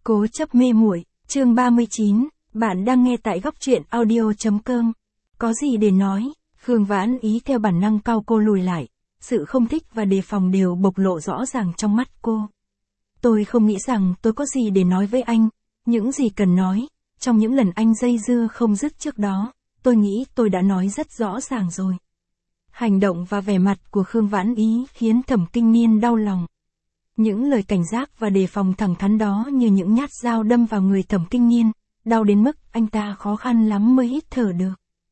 Cố chấp mê muội, chương 39, bạn đang nghe tại góc truyện audio.com. Có gì để nói, Khương Vãn Ý theo bản năng cau cô lùi lại, sự không thích và đề phòng đều bộc lộ rõ ràng trong mắt cô. Tôi không nghĩ rằng tôi có gì để nói với anh, những gì cần nói, trong những lần anh dây dưa không dứt trước đó, tôi nghĩ tôi đã nói rất rõ ràng rồi. Hành động và vẻ mặt của Khương Vãn Ý khiến Thẩm Kinh Niên đau lòng. Những lời cảnh giác và đề phòng thẳng thắn đó như những nhát dao đâm vào người Thẩm Kinh Niên, đau đến mức anh ta khó khăn lắm mới hít thở được.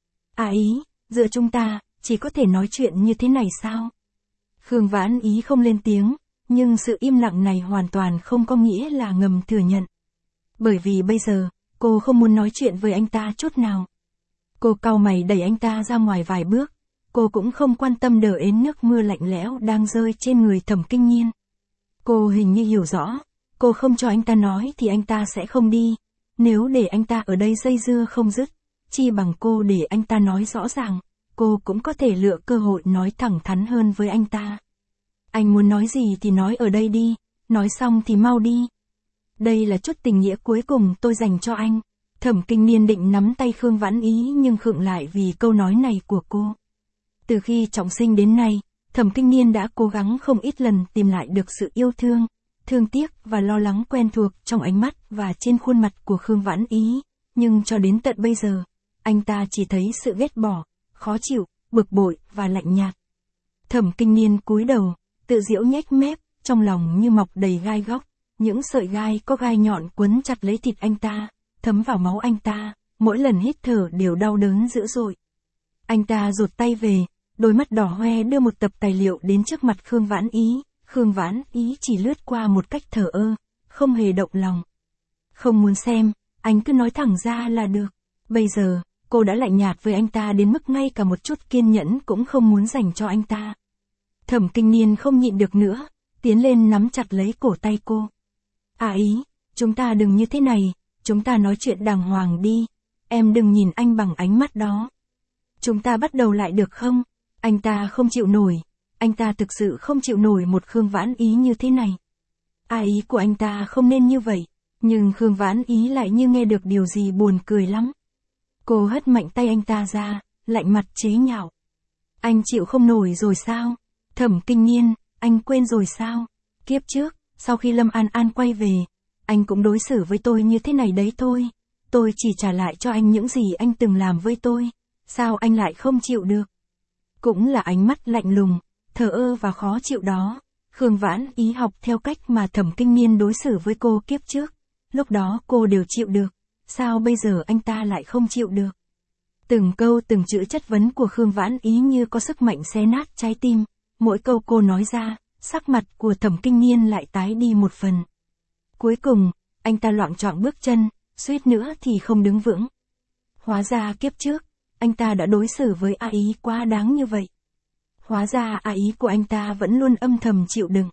À Ý, giữa chúng ta, chỉ có thể nói chuyện như thế này sao? Khương Vãn Ý không lên tiếng, nhưng sự im lặng này hoàn toàn không có nghĩa là ngầm thừa nhận. Bởi vì bây giờ, cô không muốn nói chuyện với anh ta chút nào. Cô cau mày đẩy anh ta ra ngoài vài bước, cô cũng không quan tâm đờ ến nước mưa lạnh lẽo đang rơi trên người Thẩm Kinh Niên. Cô hình như hiểu rõ, cô không cho anh ta nói thì anh ta sẽ không đi, nếu để anh ta ở đây dây dưa không dứt, chi bằng cô để anh ta nói rõ ràng, cô cũng có thể lựa cơ hội nói thẳng thắn hơn với anh ta. Anh muốn nói gì thì nói ở đây đi, nói xong thì mau đi. Đây là chút tình nghĩa cuối cùng tôi dành cho anh. Thẩm Kinh Niên định nắm tay Khương Vãn Ý nhưng khựng lại vì câu nói này của cô. Từ khi trọng sinh đến nay, Thẩm Kinh Niên đã cố gắng không ít lần tìm lại được sự yêu thương, thương tiếc và lo lắng quen thuộc trong ánh mắt và trên khuôn mặt của Khương Vãn Ý, nhưng cho đến tận bây giờ, anh ta chỉ thấy sự ghét bỏ, khó chịu, bực bội và lạnh nhạt. Thẩm Kinh Niên cúi đầu, tự giễu nhếch mép, trong lòng như mọc đầy gai góc, những sợi gai có gai nhọn quấn chặt lấy thịt anh ta, thấm vào máu anh ta, mỗi lần hít thở đều đau đớn dữ dội. Anh ta rụt tay về, đôi mắt đỏ hoe đưa một tập tài liệu đến trước mặt Khương Vãn Ý. Khương Vãn Ý chỉ lướt qua một cách thờ ơ, không hề động lòng. Không muốn xem, anh cứ nói thẳng ra là được. Bây giờ, cô đã lạnh nhạt với anh ta đến mức ngay cả một chút kiên nhẫn cũng không muốn dành cho anh ta. Thẩm Kinh Niên không nhịn được nữa, tiến lên nắm chặt lấy cổ tay cô. À Ý, chúng ta đừng như thế này, chúng ta nói chuyện đàng hoàng đi, em đừng nhìn anh bằng ánh mắt đó. Chúng ta bắt đầu lại được không? Anh ta không chịu nổi, anh ta thực sự không chịu nổi một Khương Vãn Ý như thế này. Ý của anh ta không nên như vậy, nhưng Khương Vãn Ý lại như nghe được điều gì buồn cười lắm. Cô hất mạnh tay anh ta ra, lạnh mặt chế nhạo. Anh chịu không nổi rồi sao? Thẩm Kinh Niên, anh quên rồi sao? Kiếp trước, sau khi Lâm An An quay về, anh cũng đối xử với tôi như thế này đấy thôi. Tôi chỉ trả lại cho anh những gì anh từng làm với tôi. Sao anh lại không chịu được? Cũng là ánh mắt lạnh lùng, thờ ơ và khó chịu đó. Khương Vãn Ý học theo cách mà Thẩm Kinh Niên đối xử với cô kiếp trước. Lúc đó cô đều chịu được. Sao bây giờ anh ta lại không chịu được? Từng câu từng chữ chất vấn của Khương Vãn Ý như có sức mạnh xé nát trái tim. Mỗi câu cô nói ra, sắc mặt của Thẩm Kinh Niên lại tái đi một phần. Cuối cùng, anh ta loạng choạng bước chân, suýt nữa thì không đứng vững. Hóa ra kiếp trước, anh ta đã đối xử với Ý quá đáng như vậy. Hóa ra Ý của anh ta vẫn luôn âm thầm chịu đựng.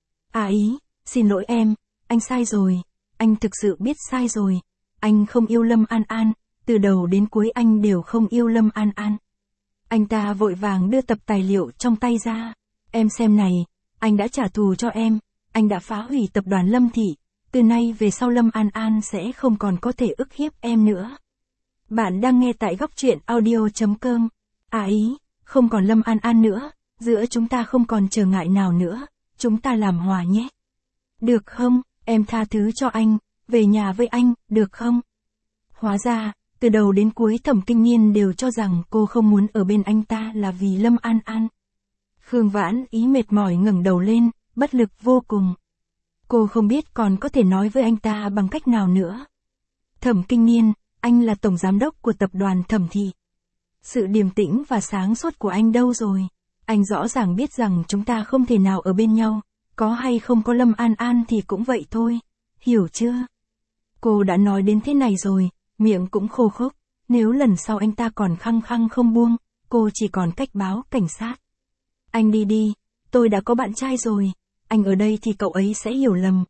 Ý, xin lỗi em, anh sai rồi, anh thực sự biết sai rồi, anh không yêu Lâm An An, từ đầu đến cuối anh đều không yêu Lâm An An. Anh ta vội vàng đưa tập tài liệu trong tay ra, em xem này, anh đã trả thù cho em, anh đã phá hủy tập đoàn Lâm Thị, từ nay về sau Lâm An An sẽ không còn có thể ức hiếp em nữa. Bạn đang nghe tại góc truyện audio.com. Ý, không còn Lâm An An nữa, giữa chúng ta không còn trở ngại nào nữa, chúng ta làm hòa nhé. Được không, em tha thứ cho anh, về nhà với anh, được không? Hóa ra, từ đầu đến cuối Thẩm Kinh Niên đều cho rằng cô không muốn ở bên anh ta là vì Lâm An An. Khương Vãn Ý mệt mỏi ngẩng đầu lên, bất lực vô cùng. Cô không biết còn có thể nói với anh ta bằng cách nào nữa. Thẩm Kinh Niên, anh là tổng giám đốc của tập đoàn Thẩm Thị. Sự điềm tĩnh và sáng suốt của anh đâu rồi? Anh rõ ràng biết rằng chúng ta không thể nào ở bên nhau, có hay không có Lâm An An thì cũng vậy thôi, hiểu chưa? Cô đã nói đến thế này rồi, miệng cũng khô khốc, nếu lần sau anh ta còn khăng khăng không buông, cô chỉ còn cách báo cảnh sát. Anh đi đi, tôi đã có bạn trai rồi, anh ở đây thì cậu ấy sẽ hiểu lầm.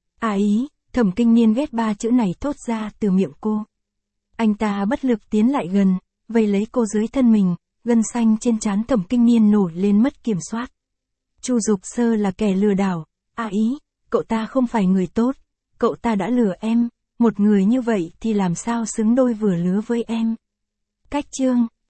Ý, Thẩm Kinh Niên ghét ba chữ này thốt ra từ miệng cô. Anh ta bất lực tiến lại gần, vây lấy cô dưới thân mình, gân xanh trên trán Thẩm Kinh Niên nổi lên mất kiểm soát. Chu Dục Sơ là kẻ lừa đảo, Ý, cậu ta không phải người tốt, cậu ta đã lừa em, một người như vậy thì làm sao xứng đôi vừa lứa với em. Cách chương